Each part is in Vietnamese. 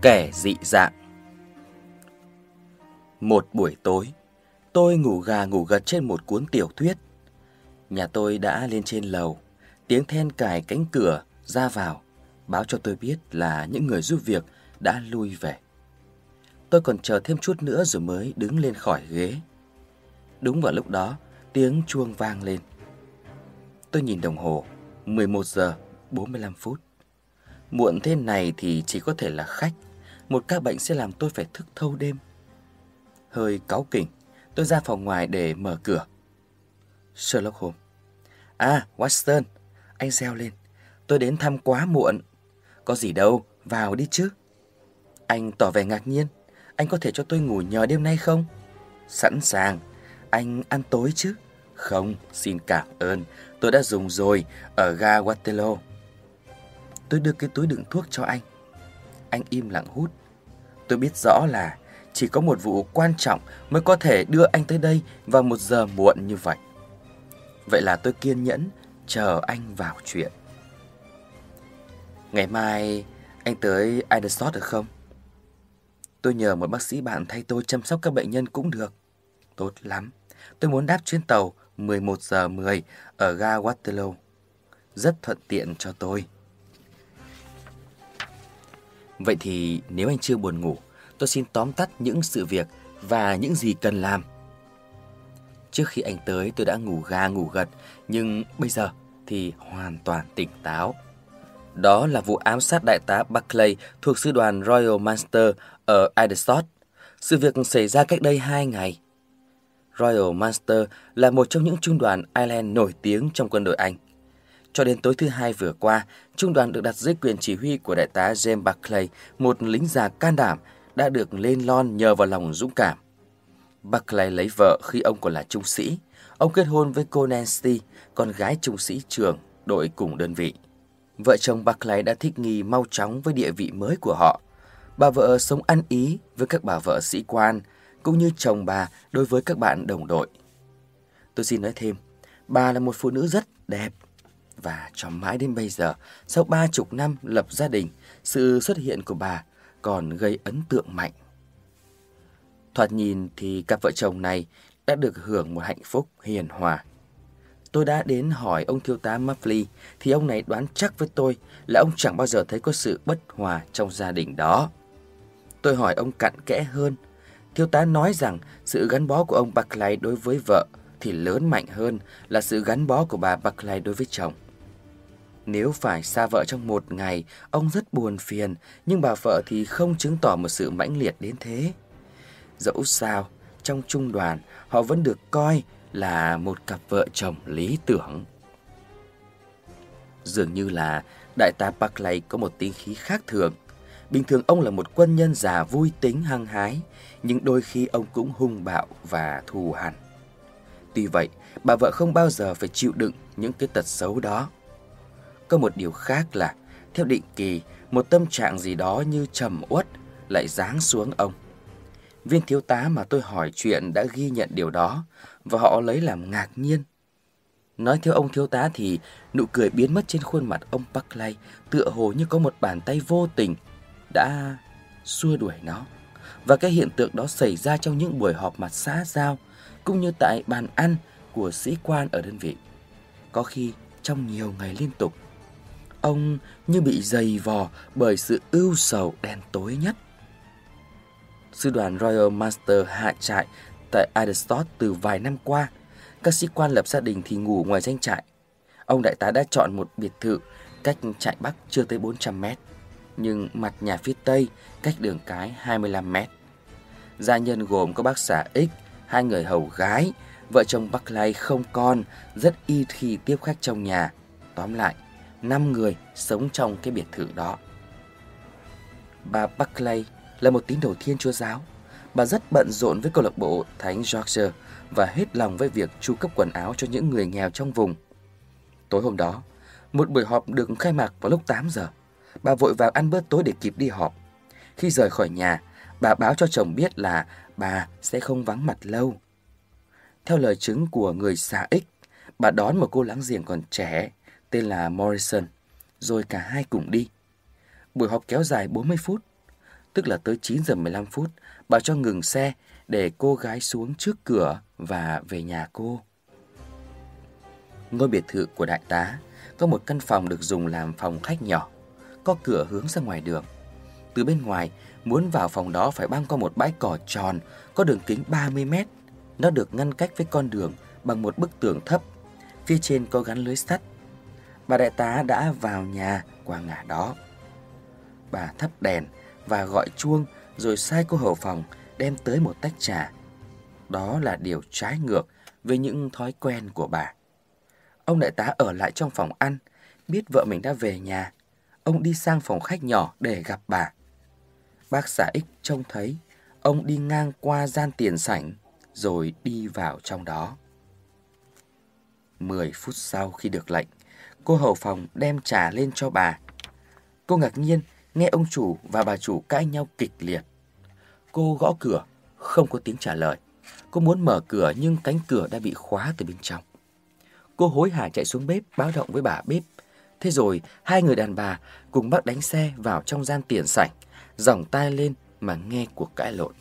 Kẻ dị dạng. Một buổi tối, tôi ngủ gà ngủ gật trên một cuốn tiểu thuyết. Nhà tôi đã lên trên lầu, tiếng then cài cánh cửa ra vào báo cho tôi biết là những người giúp việc đã lui về. Tôi còn chờ thêm chút nữa rồi mới đứng lên khỏi ghế. Đúng vào lúc đó, tiếng chuông vang lên. Tôi nhìn đồng hồ, 11 giờ 45 phút. Muộn thế này thì chỉ có thể là khách. Một ca bệnh sẽ làm tôi phải thức thâu đêm. Hơi cáu kỉnh, tôi ra phòng ngoài để mở cửa. Sherlock Holmes. À, Watson, anh reo lên. Tôi đến thăm quá muộn. Có gì đâu, vào đi chứ. Anh tỏ vẻ ngạc nhiên. Anh có thể cho tôi ngủ nhờ đêm nay không? Sẵn sàng. Anh ăn tối chứ? Không, xin cảm ơn. Tôi đã dùng rồi ở ga Waterloo. Tôi đưa cái túi đựng thuốc cho anh. Anh im lặng hút. Tôi biết rõ là chỉ có một vụ quan trọng mới có thể đưa anh tới đây vào 1 giờ muộn như vậy. Vậy là tôi kiên nhẫn chờ anh vào chuyện. Ngày mai anh tới Aldershot được không? Tôi nhờ một bác sĩ bạn thay tôi chăm sóc các bệnh nhân cũng được. Tốt lắm. Tôi muốn đáp chuyến tàu 11 giờ 10 ở ga Waterloo. Rất thuận tiện cho tôi. Vậy thì nếu anh chưa buồn ngủ, tôi xin tóm tắt những sự việc và những gì cần làm. Trước khi anh tới tôi đã ngủ gà ngủ gật, nhưng bây giờ thì hoàn toàn tỉnh táo. Đó là vụ ám sát đại tá Buckley thuộc sư đoàn Royal Malloy ở Aldershot. Sự việc xảy ra cách đây 2 ngày. Royal Malloy là một trong những trung đoàn Ireland nổi tiếng trong quân đội Anh. Cho đến tối thứ Hai vừa qua, trung đoàn được đặt dưới quyền chỉ huy của đại tá James Buckley, một lính già can đảm đã được lên lon nhờ vào lòng dũng cảm. Buckley lấy vợ khi ông còn là trung sĩ. Ông kết hôn với cô Nancy, con gái trung sĩ trưởng đội cùng đơn vị. Vợ chồng Buckley đã thích nghi mau chóng với địa vị mới của họ. Bà vợ sống ăn ý với các bà vợ sĩ quan, cũng như chồng bà đối với các bạn đồng đội. Tôi xin nói thêm, bà là một phụ nữ rất đẹp. Và cho mãi đến bây giờ, sau 30 năm lập gia đình, sự xuất hiện của bà còn gây ấn tượng mạnh. Thoạt nhìn thì cặp vợ chồng này đã được hưởng một hạnh phúc hiền hòa. Tôi đã đến hỏi ông thiếu tá Muffley thì ông này đoán chắc với tôi là ông chẳng bao giờ thấy có sự bất hòa trong gia đình đó. Tôi hỏi ông cặn kẽ hơn. Thiếu tá nói rằng sự gắn bó của ông Buckley đối với vợ thì lớn mạnh hơn là sự gắn bó của bà Buckley đối với chồng. Nếu phải xa vợ trong 1 ngày, ông rất buồn phiền, nhưng bà vợ thì không chứng tỏ một sự mãnh liệt đến thế. Dẫu sao, trong trung đoàn, họ vẫn được coi là một cặp vợ chồng lý tưởng. Dường như là đại tá Buckley có một tính khí khác thường. Bình thường ông là một quân nhân già vui tính hăng hái, nhưng đôi khi ông cũng hung bạo và thù hằn. Tuy vậy, bà vợ không bao giờ phải chịu đựng những cái tật xấu đó. Có một điều khác là, theo định kỳ, một tâm trạng gì đó như trầm uất lại giáng xuống ông. Viên thiếu tá mà tôi hỏi chuyện đã ghi nhận điều đó, và họ lấy làm ngạc nhiên. Nói theo ông thiếu tá thì nụ cười biến mất trên khuôn mặt ông Buckley, tựa hồ như có một bàn tay vô tình đã xua đuổi nó. Và cái hiện tượng đó xảy ra trong những buổi họp mặt xã giao, cũng như tại bàn ăn của sĩ quan ở đơn vị. Có khi trong nhiều ngày liên tục, ông như bị dày vò bởi sự ưu sầu đen tối nhất. Sư đoàn Royal Malloy hạ trại tại Aldershot từ vài năm qua. Các sĩ quan lập gia đình thì ngủ ngoài doanh trại. Ông đại tá đã chọn một biệt thự cách trại Bắc chưa tới 400 mét, nhưng mặt nhà phía Tây cách đường cái 25 mét. Gia nhân gồm có bác xã X, 2 người hầu gái, vợ chồng Buckley không con, rất ít khi tiếp khách trong nhà. Tóm lại, 5 người sống trong cái biệt thự đó. Bà Buckley là một tín đồ Thiên Chúa giáo. Bà rất bận rộn với câu lạc bộ Thánh George và hết lòng với việc chu cấp quần áo cho những người nghèo trong vùng. Tối hôm đó, một buổi họp được khai mạc vào lúc 8 giờ. Bà vội vàng ăn bữa tối để kịp đi họp. Khi rời khỏi nhà, bà báo cho chồng biết là bà sẽ không vắng mặt lâu. Theo lời chứng của người xã X, bà đón một cô láng giềng còn trẻ tên là Morrison, rồi cả hai cùng đi. Buổi họp kéo dài 40 phút. tức là tới 9 giờ 15 phút, bảo cho ngừng xe để cô gái xuống trước cửa và về nhà cô. Ngôi biệt thự của đại tá có một căn phòng được dùng làm phòng khách nhỏ, có cửa hướng ra ngoài đường. Từ bên ngoài, muốn vào phòng đó phải băng qua một bãi cỏ tròn có đường kính 30 mét. Nó được ngăn cách với con đường bằng một bức tường thấp, phía trên có gắn lưới sắt. Bà đại tá đã vào nhà qua ngả đó. Bà thắp đèn và gọi chuông rồi sai cô hầu phòng đem tới một tách trà. Đó là điều trái ngược với những thói quen của bà. Ông đại tá ở lại trong phòng ăn, biết vợ mình đã về nhà. Ông đi sang phòng khách nhỏ để gặp bà. Bác xã X trông thấy ông đi ngang qua gian tiền sảnh rồi đi vào trong đó. 10 phút sau khi được lệnh, cô hầu phòng đem trà lên cho bà. Cô ngạc nhiên nghe ông chủ và bà chủ cãi nhau kịch liệt. Cô gõ cửa, không có tiếng trả lời. Cô muốn mở cửa nhưng cánh cửa đã bị khóa từ bên trong. Cô hối hả chạy xuống bếp báo động với bà bếp. Thế rồi hai người đàn bà cùng bác đánh xe vào trong gian tiền sảnh, giỏng tai lên mà nghe cuộc cãi lộn.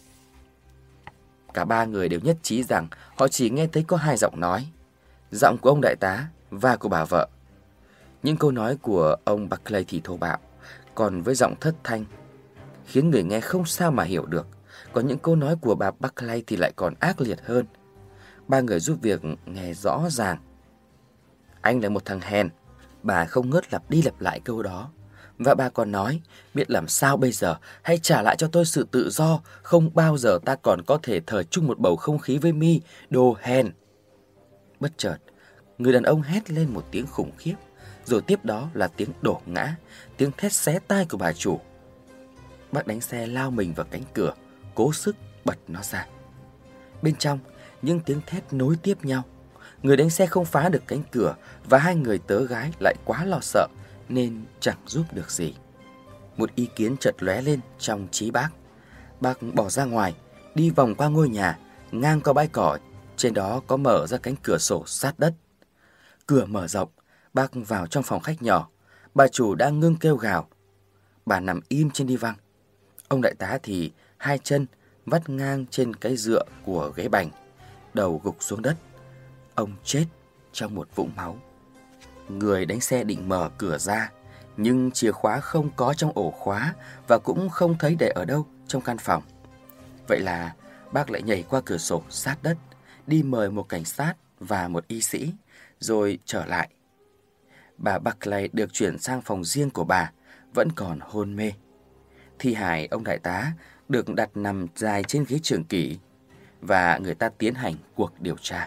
Cả ba người đều nhất trí rằng họ chỉ nghe thấy có hai giọng nói, giọng của ông đại tá và của bà vợ. Những câu nói của ông Buckley thì thô bạo, còn với giọng thất thanh, khiến người nghe không sao mà hiểu được. Còn những câu nói của bà Buckley thì lại còn ác liệt hơn. Ba người giúp việc nghe rõ ràng. Anh là một thằng hèn. Bà không ngớt lặp đi lặp lại câu đó. Và bà còn nói, biết làm sao bây giờ, hãy trả lại cho tôi sự tự do. Không bao giờ ta còn có thể thở chung một bầu không khí với mi, đồ hèn. Bất chợt, người đàn ông hét lên một tiếng khủng khiếp. Rồi tiếp đó là tiếng đổ ngã, tiếng thét xé tai của bà chủ. Bác đánh xe lao mình vào cánh cửa, cố sức bật nó ra. Bên trong, những tiếng thét nối tiếp nhau. Người đánh xe không phá được cánh cửa và hai người tớ gái lại quá lo sợ nên chẳng giúp được gì. Một ý kiến chợt lóe lên trong trí bác. Bác bỏ ra ngoài, đi vòng qua ngôi nhà, ngang qua bãi cỏ, trên đó có mở ra cánh cửa sổ sát đất. Cửa mở rộng, bác vào trong phòng khách nhỏ. Bà chủ đang ngưng kêu gào. Bà nằm im trên đi văng. Ông đại tá thì hai chân vắt ngang trên cái dựa của ghế bành, đầu gục xuống đất. Ông chết trong một vũng máu. Người đánh xe định mở cửa ra, nhưng chìa khóa không có trong ổ khóa và cũng không thấy để ở đâu trong căn phòng. Vậy là bác lại nhảy qua cửa sổ sát đất, đi mời một cảnh sát và một y sĩ, rồi trở lại. Bà Buckley được chuyển sang phòng riêng của bà, vẫn còn hôn mê. Thi hài ông đại tá được đặt nằm dài trên ghế trưởng kỷ và người ta tiến hành cuộc điều tra.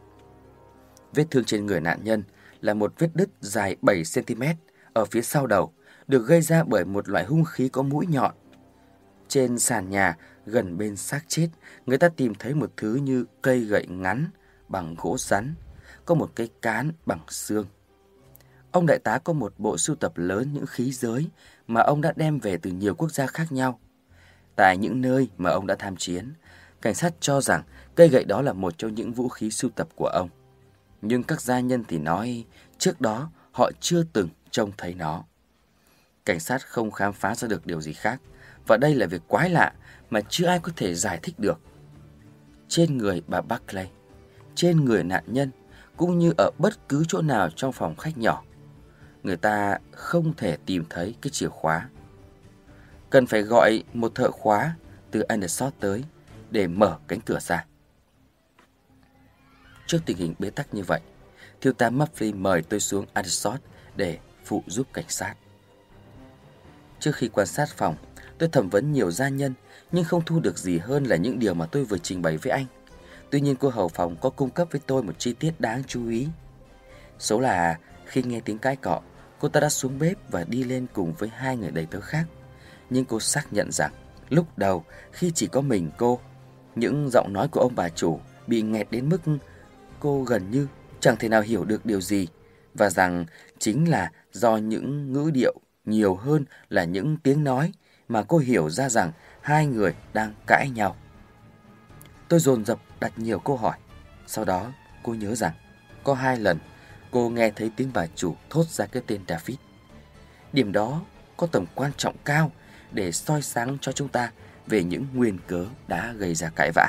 Vết thương trên người nạn nhân là một vết đứt dài 7 cm ở phía sau đầu, được gây ra bởi một loại hung khí có mũi nhọn. Trên sàn nhà gần bên xác chết, người ta tìm thấy một thứ như cây gậy ngắn bằng gỗ rắn, có một cái cán bằng xương. Ông đại tá có một bộ sưu tập lớn những khí giới mà ông đã đem về từ nhiều quốc gia khác nhau. Tại những nơi mà ông đã tham chiến, cảnh sát cho rằng cây gậy đó là một trong những vũ khí sưu tập của ông. Nhưng các gia nhân thì nói trước đó họ chưa từng trông thấy nó. Cảnh sát không khám phá ra được điều gì khác, và đây là việc quái lạ mà chưa ai có thể giải thích được. Trên người bà Buckley, trên người nạn nhân, cũng như ở bất cứ chỗ nào trong phòng khách nhỏ, người ta không thể tìm thấy cái chìa khóa. Cần phải gọi một thợ khóa từ Aldershot tới để mở cánh cửa ra. Trước tình hình bế tắc như vậy, thiếu tá Muffley mời tôi xuống Aldershot để phụ giúp cảnh sát. Trước khi quan sát phòng, tôi thẩm vấn nhiều gia nhân nhưng không thu được gì hơn là những điều mà tôi vừa trình bày với anh. Tuy nhiên cô hầu phòng có cung cấp với tôi một chi tiết đáng chú ý. Số là khi nghe tiếng cãi cọ, cô ta đã xuống bếp và đi lên cùng với hai người đầy tớ khác. Nhưng cô xác nhận rằng lúc đầu khi chỉ có mình cô, những giọng nói của ông bà chủ bị nghẹt đến mức cô gần như chẳng thể nào hiểu được điều gì, và rằng chính là do những ngữ điệu nhiều hơn là những tiếng nói mà cô hiểu ra rằng hai người đang cãi nhau. Tôi dồn dập đặt nhiều câu hỏi. Sau đó cô nhớ rằng có 2 lần cô nghe thấy tiếng bà chủ thốt ra cái tên David. Điểm đó có tầm quan trọng cao để soi sáng cho chúng ta về những nguyên cớ đã gây ra cãi vã.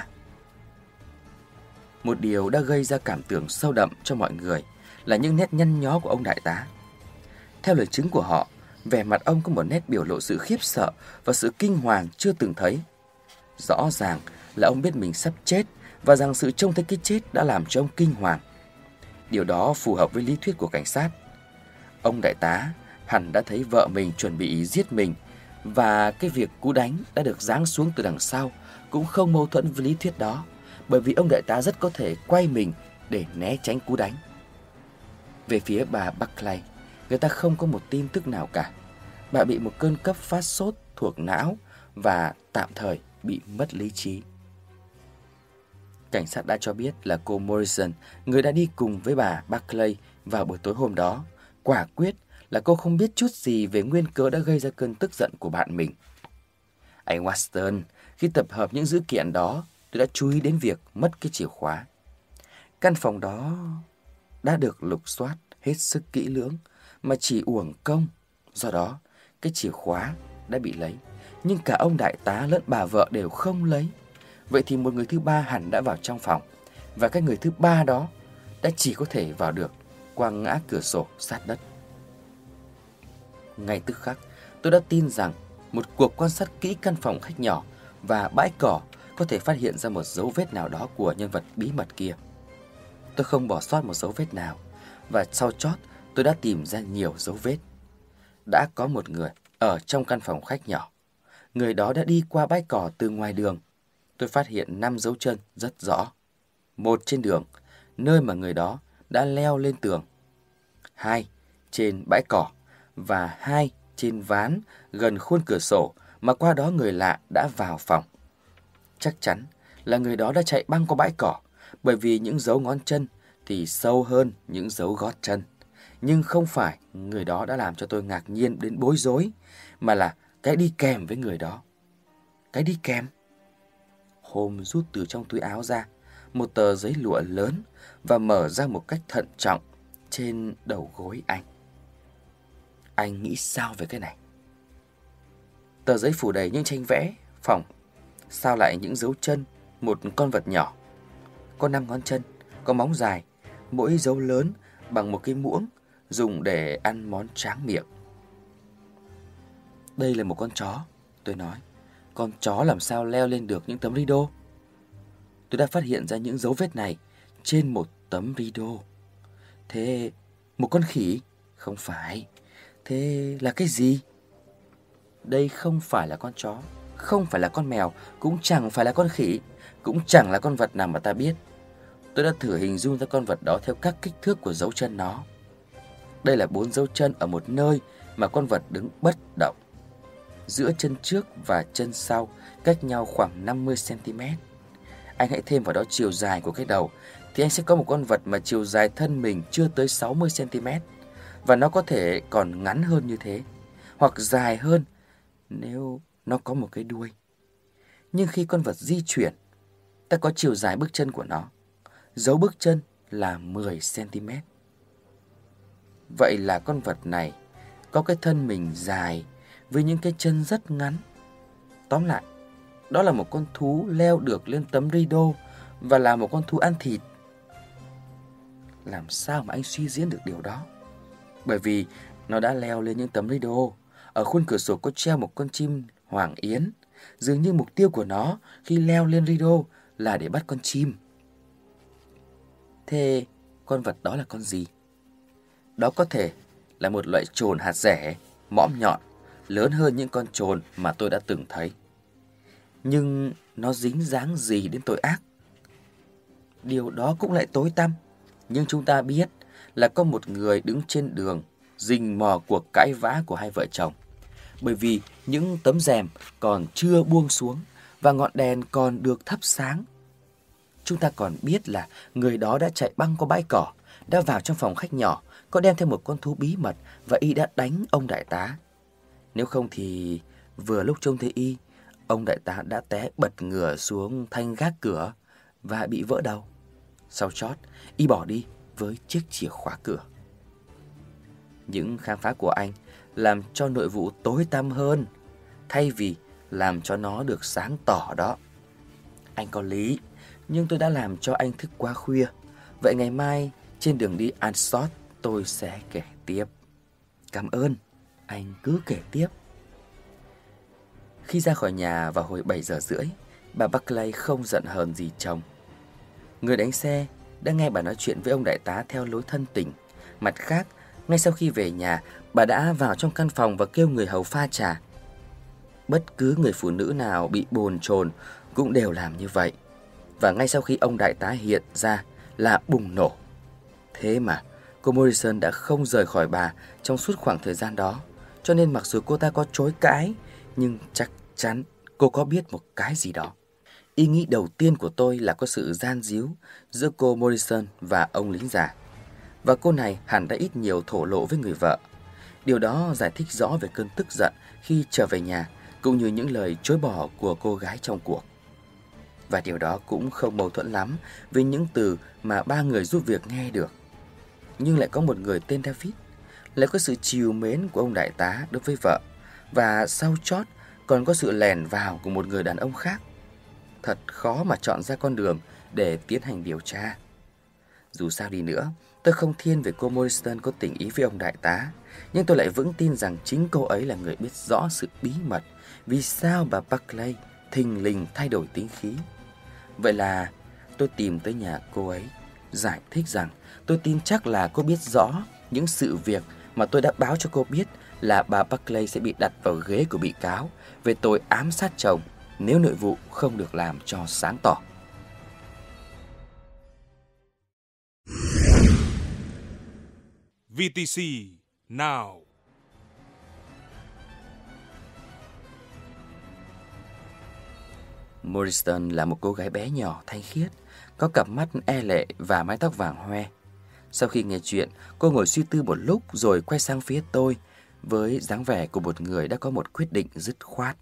Một điều đã gây ra cảm tưởng sâu đậm cho mọi người là những nét nhăn nhó của ông đại tá. Theo lời chứng của họ, vẻ mặt ông có một nét biểu lộ sự khiếp sợ và sự kinh hoàng chưa từng thấy. Rõ ràng là ông biết mình sắp chết và rằng sự trông thấy cái chết đã làm cho ông kinh hoàng. Điều đó phù hợp với lý thuyết của cảnh sát. Ông đại tá hẳn đã thấy vợ mình chuẩn bị giết mình, và cái việc cú đánh đã được giáng xuống từ đằng sau cũng không mâu thuẫn với lý thuyết đó, bởi vì ông đại tá rất có thể quay mình để né tránh cú đánh. Về phía bà Buckley, người ta không có một tin tức nào cả. Bà bị một cơn cấp phát sốt thuộc não và tạm thời bị mất lý trí. Cảnh sát đã cho biết là cô Morrison, người đã đi cùng với bà Buckley vào buổi tối hôm đó, quả quyết là cô không biết chút gì về nguyên cớ đã gây ra cơn tức giận của bạn mình. Anh Watson, khi tập hợp những dữ kiện đó, tôi đã chú ý đến việc mất cái chìa khóa. Căn phòng đó đã được lục soát hết sức kỹ lưỡng mà chỉ uổng công. Do đó, cái chìa khóa đã bị lấy, nhưng cả ông đại tá lẫn bà vợ đều không lấy. Vậy thì một người thứ ba hẳn đã vào trong phòng, và cái người thứ ba đó đã chỉ có thể vào được qua ngã cửa sổ sát đất. Ngay tức khắc, tôi đã tin rằng một cuộc quan sát kỹ căn phòng khách nhỏ và bãi cỏ có thể phát hiện ra một dấu vết nào đó của nhân vật bí mật kia. Tôi không bỏ sót một dấu vết nào, và sau chót tôi đã tìm ra nhiều dấu vết. Đã có một người ở trong căn phòng khách nhỏ. Người đó đã đi qua bãi cỏ từ ngoài đường. Tôi phát hiện 5 dấu chân rất rõ. 1 trên đường, nơi mà người đó đã leo lên tường. 2 trên bãi cỏ, và 2 trên ván gần khuôn cửa sổ mà qua đó người lạ đã vào phòng. Chắc chắn là người đó đã chạy băng qua bãi cỏ, bởi vì những dấu ngón chân thì sâu hơn những dấu gót chân. Nhưng không phải người đó đã làm cho tôi ngạc nhiên đến bối rối, mà là cái đi kèm với người đó. Cái đi kèm? Holmes rút từ trong túi áo ra một tờ giấy lụa lớn và mở ra một cách thận trọng trên đầu gối anh. Anh nghĩ sao về cái này? Tờ giấy phủ đầy những tranh vẽ phỏng, sao lại những dấu chân một con vật nhỏ. Có 5 ngón chân, có móng dài, mỗi dấu lớn bằng một cái muỗng dùng để ăn món tráng miệng. Đây là một con chó, tôi nói. Con chó làm sao leo lên được những tấm rideau? Tôi đã phát hiện ra những dấu vết này trên một tấm rideau. Thế một con khỉ? Không phải. Thế là cái gì? Đây không phải là con chó, không phải là con mèo, cũng chẳng phải là con khỉ, cũng chẳng là con vật nào mà ta biết. Tôi đã thử hình dung ra con vật đó theo các kích thước của dấu chân nó. Đây là 4 dấu chân ở một nơi mà con vật đứng bất động. Giữa chân trước và chân sau cách nhau khoảng 50 cm. Anh hãy thêm vào đó chiều dài của cái đầu, thì anh sẽ có một con vật mà chiều dài thân mình chưa tới 60 cm. Và nó có thể còn ngắn hơn như thế, hoặc dài hơn nếu nó có một cái đuôi. Nhưng khi con vật di chuyển, ta có chiều dài bước chân của nó. Dấu bước chân là 10 cm. Vậy là con vật này có cái thân mình dài với những cái chân rất ngắn. Tóm lại, đó là một con thú leo được lên tấm rideau và là một con thú ăn thịt. Làm sao mà anh suy diễn được điều đó? Bởi vì nó đã leo lên những tấm rideau. Ở khuôn cửa sổ có treo một con chim hoàng yến. Dường như mục tiêu của nó khi leo lên rideau là để bắt con chim. Thế con vật đó là con gì? Đó có thể là một loại chồn hạt rẻ, mõm nhọn, lớn hơn những con chồn mà tôi đã từng thấy. Nhưng nó dính dáng gì đến tội ác? Điều đó cũng lại tối tăm. Nhưng chúng ta biết là có một người đứng trên đường rình mò cuộc cãi vã của hai vợ chồng. Bởi vì những tấm rèm còn chưa buông xuống và ngọn đèn còn được thắp sáng. Chúng ta còn biết là người đó đã chạy băng qua bãi cỏ, đã vào trong phòng khách nhỏ, có đem theo một con thú bí mật và y đã đánh ông đại tá. Nếu không thì vừa lúc trông thấy y, ông đại tá đã té bật ngửa xuống thanh gác cửa và bị vỡ đầu. Sau chót, y bỏ đi với chiếc chìa khóa cửa. Những khám phá của anh làm cho nội vụ tối tăm hơn. thay vì làm cho nó được sáng tỏ đó. Anh có lý, nhưng tôi đã làm cho anh thức quá khuya. Vậy ngày mai trên đường đi Ansot tôi sẽ kể tiếp. Cảm ơn, anh cứ kể tiếp. Khi ra khỏi nhà vào hồi 7 giờ rưỡi, bà Buckley không giận hờn gì chồng. Người đánh xe đã nghe bà nói chuyện với ông đại tá theo lối thân tình. Mặt khác, ngay sau khi về nhà, bà đã vào trong căn phòng và kêu người hầu pha trà. Bất cứ người phụ nữ nào bị bồn chồn cũng đều làm như vậy. Và ngay sau khi ông đại tá hiện ra là bùng nổ. Thế mà cô Morrison đã không rời khỏi bà trong suốt khoảng thời gian đó. Cho nên mặc dù cô ta có chối cãi, nhưng chắc chắn cô có biết một cái gì đó. Ý nghĩ đầu tiên của tôi là có sự gian díu giữa cô Morrison và ông lính già. Và cô này hẳn đã ít nhiều thổ lộ với người vợ. Điều đó giải thích rõ về cơn tức giận khi trở về nhà, cũng như những lời chối bỏ của cô gái trong cuộc. Và điều đó cũng không mâu thuẫn lắm với những từ mà ba người giúp việc nghe được. Nhưng lại có một người tên David, lại có sự trìu mến của ông đại tá đối với vợ, và sau chót còn có sự lèn vào của một người đàn ông khác. Thật khó mà chọn ra con đường để tiến hành điều tra. Dù sao đi nữa, tôi không thiên về cô Morrison có tình ý với ông đại tá, nhưng tôi lại vững tin rằng chính cô ấy là người biết rõ sự bí mật vì sao bà Buckley thình lình thay đổi tính khí. Vậy là tôi tìm tới nhà cô ấy, giải thích rằng tôi tin chắc là cô biết rõ những sự việc mà tôi đã báo cho cô biết, là bà Buckley sẽ bị đặt vào ghế của bị cáo về tội ám sát chồng nếu nội vụ không được làm cho sáng tỏ. VTC Now. Morrison là một cô gái bé nhỏ thanh khiết, có cặp mắt e lệ và mái tóc vàng hoe. Sau khi nghe chuyện, cô ngồi suy tư một lúc rồi quay sang phía tôi với dáng vẻ của một người đã có một quyết định dứt khoát.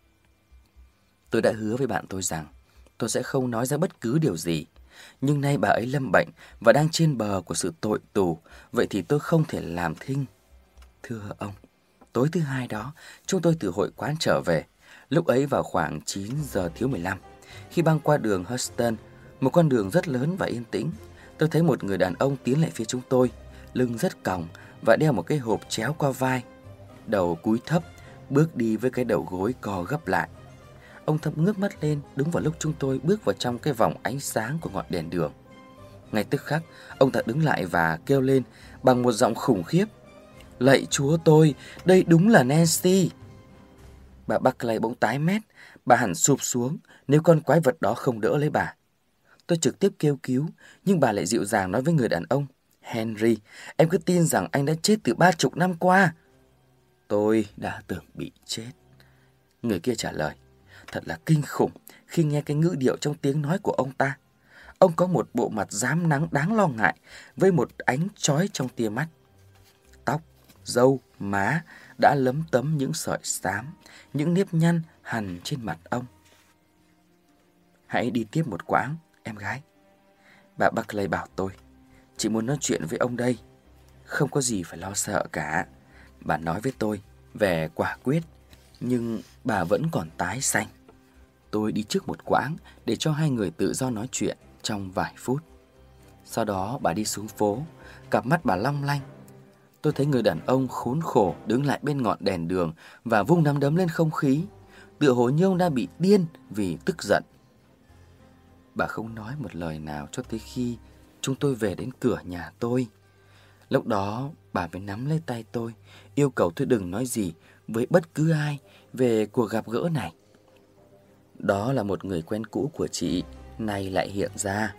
Tôi đã hứa với bạn tôi rằng tôi sẽ không nói ra bất cứ điều gì. Nhưng nay bà ấy lâm bệnh và đang trên bờ của sự tội tù, vậy thì tôi không thể làm thinh. Thưa ông, tối thứ Hai đó, chúng tôi từ hội quán trở về. Lúc ấy vào khoảng 9 giờ thiếu 15. Khi băng qua đường Huston, một con đường rất lớn và yên tĩnh, tôi thấy một người đàn ông tiến lại phía chúng tôi, lưng rất còng và đeo một cái hộp chéo qua vai. Đầu cúi thấp, bước đi với cái đầu gối co gấp lại. Ông thầm ngước mắt lên đúng vào lúc chúng tôi bước vào trong cái vòng ánh sáng của ngọn đèn đường. Ngay tức khắc, ông ta đứng lại và kêu lên bằng một giọng khủng khiếp: "Lạy Chúa tôi, đây đúng là Nancy!" Bà Buckley bỗng tái mét, bà hẳn sụp xuống nếu con quái vật đó không đỡ lấy bà. Tôi trực tiếp kêu cứu, nhưng bà lại dịu dàng nói với người đàn ông: "Henry, em cứ tin rằng anh đã chết từ 30 năm qua." "Tôi đã từng bị chết." Người kia trả lời. Thật là kinh khủng khi nghe cái ngữ điệu trong tiếng nói của ông ta. Ông có một bộ mặt rám nắng đáng lo ngại với một ánh chói trong tia mắt. Tóc, râu, má đã lấm tấm những sợi xám, những nếp nhăn hằn trên mặt ông. "Hãy đi tiếp một quãng, em gái," bà Buckley bảo tôi. "Chị muốn nói chuyện với ông đây." "Không có gì phải lo sợ cả," bà nói với tôi, vẻ quả quyết, nhưng bà vẫn còn tái xanh. Tôi đi trước một quãng để cho hai người tự do nói chuyện trong vài phút. Sau đó bà đi xuống phố, cặp mắt bà long lanh. Tôi thấy người đàn ông khốn khổ đứng lại bên ngọn đèn đường và vung nắm đấm lên không khí, tựa hồ như ông đã bị điên vì tức giận. Bà không nói một lời nào cho tới khi chúng tôi về đến cửa nhà tôi. Lúc đó bà mới nắm lấy tay tôi, yêu cầu tôi đừng nói gì với bất cứ ai về cuộc gặp gỡ này. Đó là một người quen cũ của chị, nay lại hiện ra.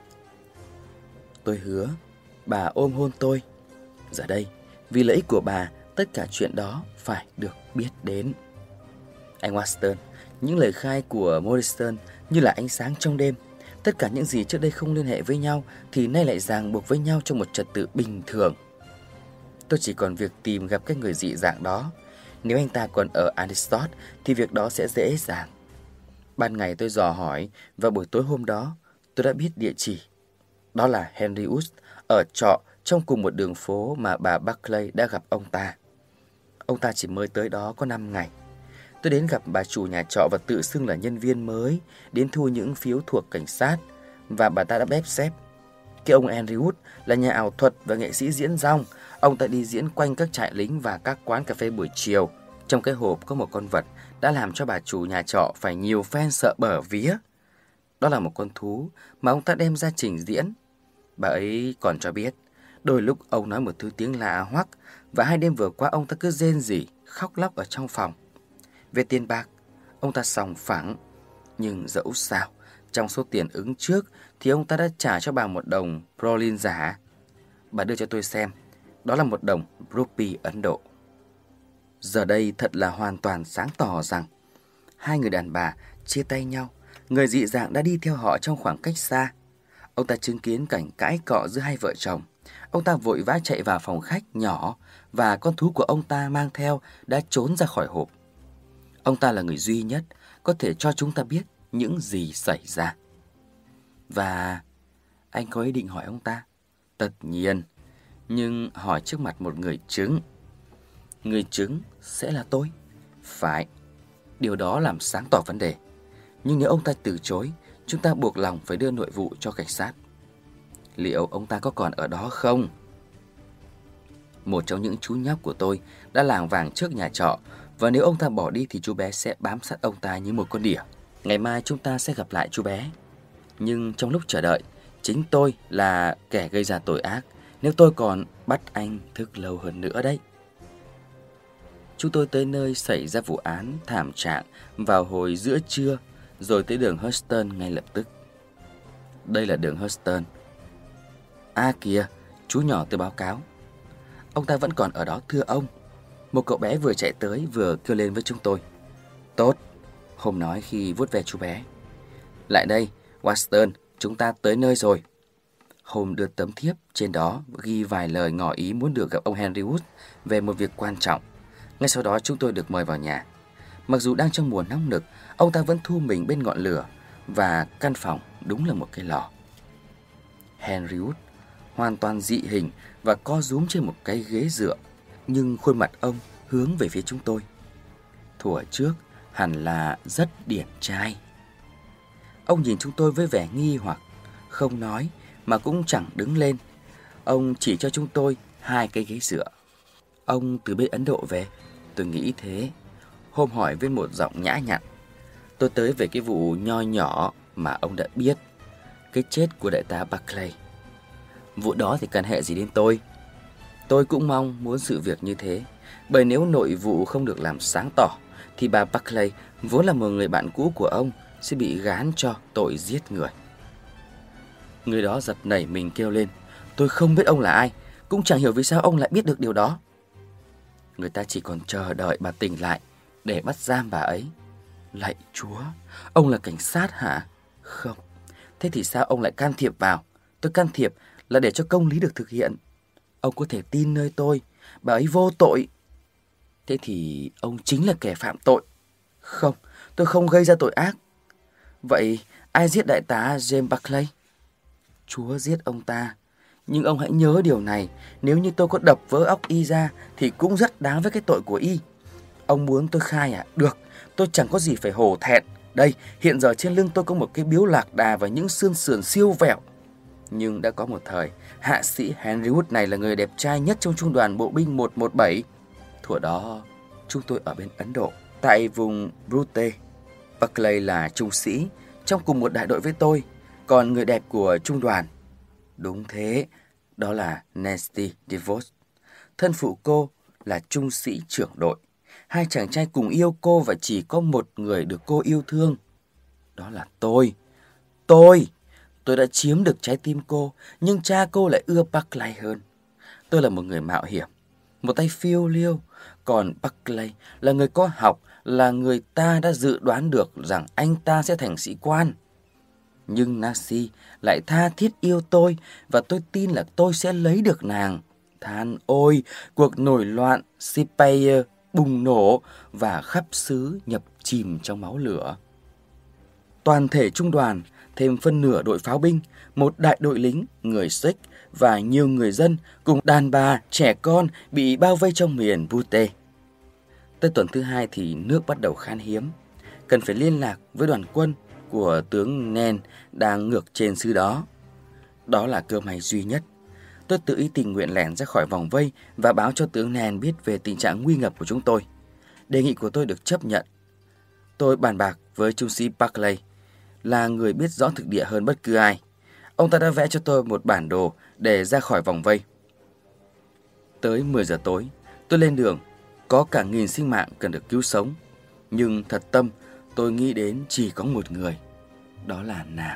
Tôi hứa. Bà ôm hôn tôi. Giờ đây, vì lợi ích của bà, tất cả chuyện đó phải được biết đến. Anh Watson, những lời khai của Morrison như là ánh sáng trong đêm. Tất cả những gì trước đây không liên hệ với nhau thì nay lại ràng buộc với nhau trong một trật tự bình thường. Tôi chỉ còn việc tìm gặp cái người dị dạng đó. Nếu anh ta còn ở Anistot thì việc đó sẽ dễ dàng. Ban ngày tôi dò hỏi và buổi tối hôm đó tôi đã biết địa chỉ. Đó là Henry Wood ở trọ trong cùng một đường phố mà bà Buckley đã gặp ông ta. Ông ta chỉ mới tới đó có 5 ngày. Tôi đến gặp bà chủ nhà trọ và tự xưng là nhân viên mới đến thu những phiếu thuộc cảnh sát, và bà ta đã bép xép. Cái ông Henry Wood là nhà ảo thuật và nghệ sĩ diễn dong. Ông ta đi diễn quanh các trại lính và các quán cà phê buổi chiều. Trong cái hộp có một con vật đã làm cho bà chủ nhà trọ phải nhiều fan sợ bở vía. Đó là một con thú mà ông ta đem ra trình diễn. Bà ấy còn cho biết, đôi lúc ông nói một thứ tiếng lạ hoắc, và 2 đêm vừa qua ông ta cứ rên rỉ, khóc lóc ở trong phòng. Về tiền bạc, ông ta sòng phẳng, nhưng dẫu sao, trong số tiền ứng trước thì ông ta đã trả cho bà 1 đồng Prolin giả. Bà đưa cho tôi xem, đó là 1 đồng rupee Ấn Độ. Giờ đây thật là hoàn toàn sáng tỏ rằng 2 người đàn bà chia tay nhau. Người dị dạng đã đi theo họ trong khoảng cách xa. Ông ta chứng kiến cảnh cãi cọ giữa 2 vợ chồng. Ông ta vội vã chạy vào phòng khách nhỏ, và con thú của ông ta mang theo đã trốn ra khỏi hộp. Ông ta là người duy nhất có thể cho chúng ta biết những gì xảy ra. Và anh có ý định hỏi ông ta? Tất nhiên, nhưng hỏi trước mặt một người chứng. Người chứng sẽ là tôi. Phải, điều đó làm sáng tỏ vấn đề. Nhưng nếu ông ta từ chối, chúng ta buộc lòng phải đưa nội vụ cho cảnh sát. Liệu ông ta có còn ở đó không? Một trong những chú nhóc của tôi đã lảng vảng trước nhà trọ, và nếu ông ta bỏ đi thì chú bé sẽ bám sát ông ta như một con đỉa. Ngày mai chúng ta sẽ gặp lại chú bé. Nhưng trong lúc chờ đợi, chính tôi là kẻ gây ra tội ác nếu tôi còn bắt anh thức lâu hơn nữa đấy. Chúng tôi tới nơi xảy ra vụ án thảm trạng vào hồi giữa trưa, rồi tới đường Houston ngay lập tức. Đây là đường Houston. À kìa, chú nhỏ tôi báo cáo. Ông ta vẫn còn ở đó thưa ông. Một cậu bé vừa chạy tới vừa kêu lên với chúng tôi. Tốt, Hôm nói khi vuốt ve chú bé. Lại đây, Watson, chúng ta tới nơi rồi. Hôm đưa tấm thiếp, trên đó ghi vài lời ngỏ ý muốn được gặp ông Henry Wood về một việc quan trọng. Ngay sau đó chúng tôi được mời vào nhà. Mặc dù đang trong mùa nóng nực, ông ta vẫn thu mình bên ngọn lửa, và căn phòng đúng là một cái lò. Henry Wood hoàn toàn dị hình và co rúm trên một cái ghế dựa, nhưng khuôn mặt ông hướng về phía chúng tôi. Thuở trước hẳn là rất điển trai. Ông nhìn chúng tôi với vẻ nghi hoặc, không nói mà cũng chẳng đứng lên. Ông chỉ cho chúng tôi 2 cái ghế dựa. Ông từ bên Ấn Độ về? Tôi nghĩ thế. Hôm hỏi với một giọng nhã nhặn. Tôi tới về cái vụ nho nhỏ mà ông đã biết, cái chết của đại tá Buckley. Vụ đó thì can hệ gì đến tôi? Tôi cũng mong muốn sự việc như thế, bởi nếu nội vụ không được làm sáng tỏ thì bà Buckley, vốn là một người bạn cũ của ông, sẽ bị gán cho tội giết người. Người đó giật nảy mình kêu lên. Tôi không biết ông là ai, cũng chẳng hiểu vì sao ông lại biết được điều đó. Người ta chỉ còn chờ đợi bà tỉnh lại để bắt giam bà ấy. Lạy Chúa, ông là cảnh sát hả? Không. Thế thì sao ông lại can thiệp vào? Tôi can thiệp là để cho công lý được thực hiện. Ông có thể tin nơi tôi, bà ấy vô tội. Thế thì ông chính là kẻ phạm tội. Không, tôi không gây ra tội ác. Vậy ai giết đại tá James Buckley? Chúa giết ông ta. Nhưng ông hãy nhớ điều này, nếu như tôi có đập vỡ óc y ra thì cũng rất đáng với cái tội của y. Ông muốn tôi khai à? Được, tôi chẳng có gì phải hổ thẹn. Đây, hiện giờ trên lưng tôi có một cái biếu lạc đà và những xương sườn siêu vẹo. Nhưng đã có một thời, hạ sĩ Henry Wood này là người đẹp trai nhất trong trung đoàn bộ binh 117. Thuở đó, chúng tôi ở bên Ấn Độ, tại vùng Brute. Buckley là trung sĩ, trong cùng một đại đội với tôi. Còn người đẹp của trung đoàn, đúng thế, đó là Nancy DeVos. Thân phụ cô là trung sĩ trưởng đội. 2 chàng trai cùng yêu cô và chỉ có một người được cô yêu thương. Đó là tôi. Tôi đã chiếm được trái tim cô, nhưng cha cô lại ưa Buckley hơn. Tôi là một người mạo hiểm, một tay phiêu lưu, còn Buckley là người có học, là người ta đã dự đoán được rằng anh ta sẽ thành sĩ quan. Nhưng Nancy lại tha thiết yêu tôi, và tôi tin là tôi sẽ lấy được nàng. Than ôi, cuộc nổi loạn Sipayer bùng nổ và khắp xứ nhập chìm trong máu lửa. Toàn thể trung đoàn, thêm phân nửa đội pháo binh, một đại đội lính, người Sikh và nhiều người dân cùng đàn bà, trẻ con bị bao vây trong miền Bute. Tới tuần thứ 2 thì nước bắt đầu khan hiếm. Cần phải liên lạc với đoàn quân của tướng Nen đang ngược trên xứ đó. Đó là cơ may duy nhất. Tôi tự ý tình nguyện lẻn ra khỏi vòng vây và báo cho tướng Nen biết về tình trạng nguy ngập của chúng tôi. Đề nghị của tôi được chấp nhận. Tôi bàn bạc với trung sĩ Barclay, là người biết rõ thực địa hơn bất cứ ai. Ông ta đã vẽ cho tôi một bản đồ để ra khỏi vòng vây. Tới 10 giờ tối, tôi lên đường. Có cả 1000 sinh mạng cần được cứu sống. Nhưng thật tâm, tôi nghĩ đến chỉ có một người. Đó là Nào.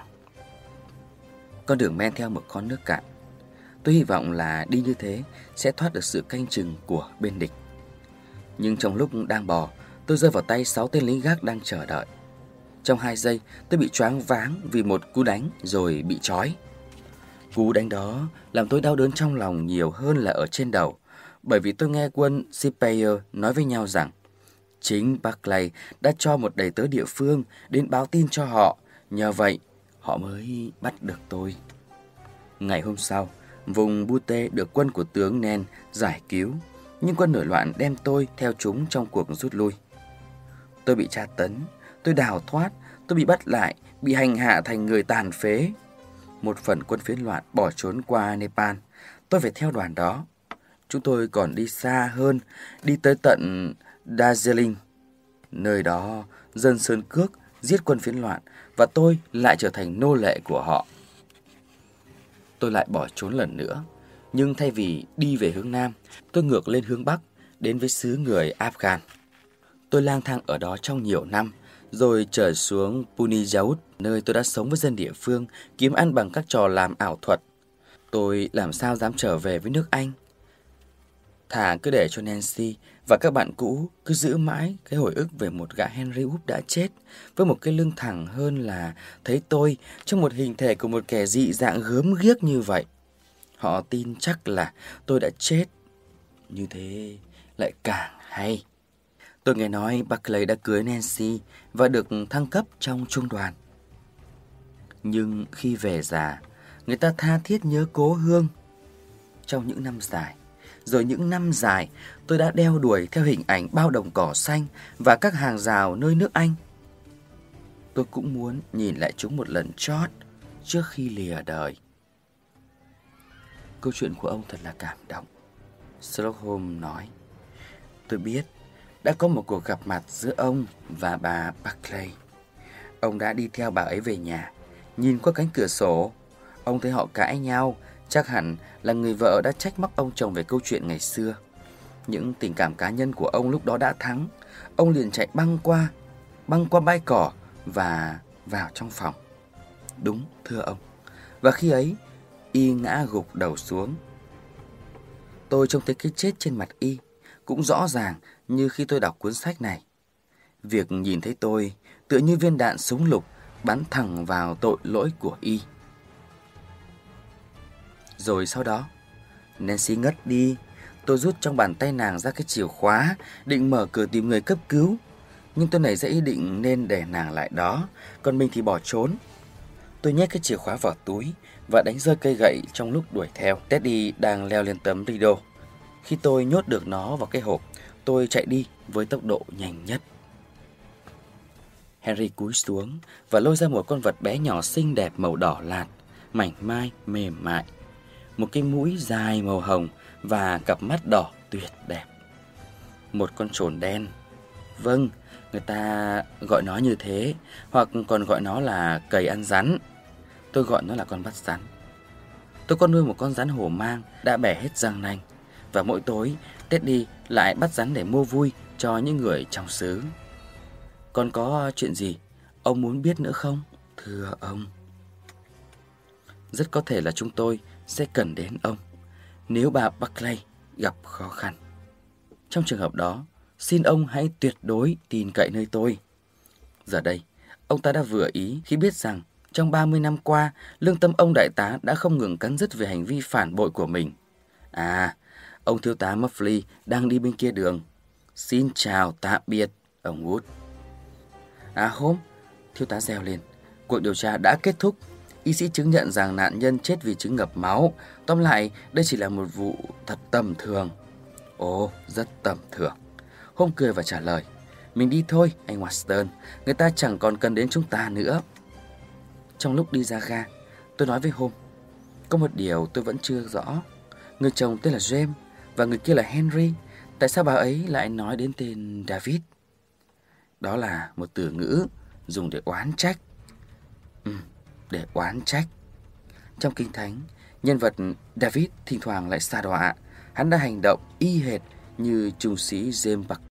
Con đường men theo một con nước cạn. Tôi hy vọng là đi như thế sẽ thoát được sự canh chừng của bên địch. Nhưng trong lúc đang bò, tôi rơi vào tay 6 tên lính gác đang chờ đợi. Trong 2 giây, tôi bị choáng váng vì một cú đánh rồi bị trói. Cú đánh đó làm tôi đau đớn trong lòng nhiều hơn là ở trên đầu, bởi vì tôi nghe quân Sipayer nói với nhau rằng chính Barclay đã cho một đầy tớ địa phương đến báo tin cho họ, nhờ vậy họ mới bắt được tôi. Ngày hôm sau, vùng Butte được quân của tướng Nen giải cứu, nhưng quân nổi loạn đem tôi theo chúng trong cuộc rút lui. Tôi bị tra tấn, tôi đào thoát, tôi bị bắt lại, bị hành hạ thành người tàn phế. Một phần quân phiến loạn bỏ trốn qua Nepal. Tôi phải theo đoàn đó. Chúng tôi còn đi xa hơn, đi tới tận Darjeeling. Nơi đó dân sơn cước giết quân phiến loạn và tôi lại trở thành nô lệ của họ. Tôi lại bỏ trốn lần nữa, nhưng thay vì đi về hướng Nam, tôi ngược lên hướng Bắc, đến với xứ người Afghan. Tôi lang thang ở đó trong nhiều năm, rồi trở xuống Punjab, nơi tôi đã sống với dân địa phương, kiếm ăn bằng các trò làm ảo thuật. Tôi làm sao dám trở về với nước Anh? Thà cứ để cho Nancy và các bạn cũ cứ giữ mãi cái hồi ức về một gã Henry Wood đã chết, với một cái lưng thẳng hơn là thấy tôi trong một hình thể của một kẻ dị dạng gớm ghiếc như vậy. Họ tin chắc là tôi đã chết. Như thế lại càng hay. Tôi nghe nói Barclay đã cưới Nancy và được thăng cấp trong trung đoàn. Nhưng khi về già, người ta tha thiết nhớ cố hương. Trong những năm dài, rồi những năm dài, tôi đã đeo đuổi theo hình ảnh bao đồng cỏ xanh và các hàng rào nơi nước Anh. Tôi cũng muốn nhìn lại chúng một lần chót trước khi lìa đời. Câu chuyện của ông thật là cảm động. Sherlock Holmes nói. Tôi biết đã có một cuộc gặp mặt giữa ông và bà Barclay. Ông đã đi theo bà ấy về nhà. Nhìn qua cánh cửa sổ, ông thấy họ cãi nhau. Chắc hẳn là người vợ đã trách móc ông chồng về câu chuyện ngày xưa. Những tình cảm cá nhân của ông lúc đó đã thắng. Ông liền chạy băng qua bãi cỏ và vào trong phòng. Đúng, thưa ông. Và khi ấy, y ngã gục đầu xuống. Tôi trông thấy cái chết trên mặt y cũng rõ ràng như khi tôi đọc cuốn sách này. Việc nhìn thấy tôi tựa như viên đạn súng lục bắn thẳng vào tội lỗi của y. Rồi sau đó, Nancy ngất đi. Tôi rút trong bàn tay nàng ra cái chìa khóa, định mở cửa tìm người cấp cứu. Nhưng tôi nảy ra ý định nên để nàng lại đó, còn mình thì bỏ trốn. Tôi nhét cái chìa khóa vào túi và đánh rơi cây gậy trong lúc đuổi theo. Teddy đang leo lên tấm rideau. Khi tôi nhốt được nó vào cái hộp, tôi chạy đi với tốc độ nhanh nhất. Henry cúi xuống và lôi ra một con vật bé nhỏ xinh đẹp màu đỏ lạt, mảnh mai, mềm mại. Một cái mũi dài màu hồng và cặp mắt đỏ tuyệt đẹp. Một con chồn đen. Vâng, người ta gọi nó như thế, hoặc còn gọi nó là cầy ăn rắn. Tôi gọi nó là con bắt rắn. Tôi có nuôi một con rắn hổ mang đã bẻ hết răng nanh, và mỗi tối Teddy lại bắt rắn để mua vui cho những người trong xứ. Còn có chuyện gì ông muốn biết nữa không, thưa ông? Rất có thể là chúng tôi sẽ cần đến ông nếu bà Barclay gặp khó khăn. Trong trường hợp đó, xin ông hãy tuyệt đối tin cậy nơi tôi. Giờ đây, ông ta đã vừa ý khi biết rằng trong 30 năm qua, lương tâm ông đại tá đã không ngừng cắn rứt về hành vi phản bội của mình. À, ông thiếu tá Muffley đang đi bên kia đường. Xin chào tạm biệt, ông Wood. À hôm, thiếu tá reo lên. Cuộc điều tra đã kết thúc. Y sĩ chứng nhận rằng nạn nhân chết vì chứng ngập máu. Tóm lại, đây chỉ là một vụ thật tầm thường. Ồ, rất tầm thường. Hôm cười và trả lời: "Mình đi thôi, anh Watson, người ta chẳng còn cần đến chúng ta nữa." Trong lúc đi ra ga, tôi nói với Hôm: "Có một điều tôi vẫn chưa rõ. Người chồng tên là James và người kia là Henry. Tại sao bà ấy lại nói đến tên David?" Đó là một từ ngữ dùng để oán trách. Để oán trách. Trong Kinh Thánh, nhân vật David thỉnh thoảng lại sa đọa. Hắn đã hành động y hệt như trung sĩ James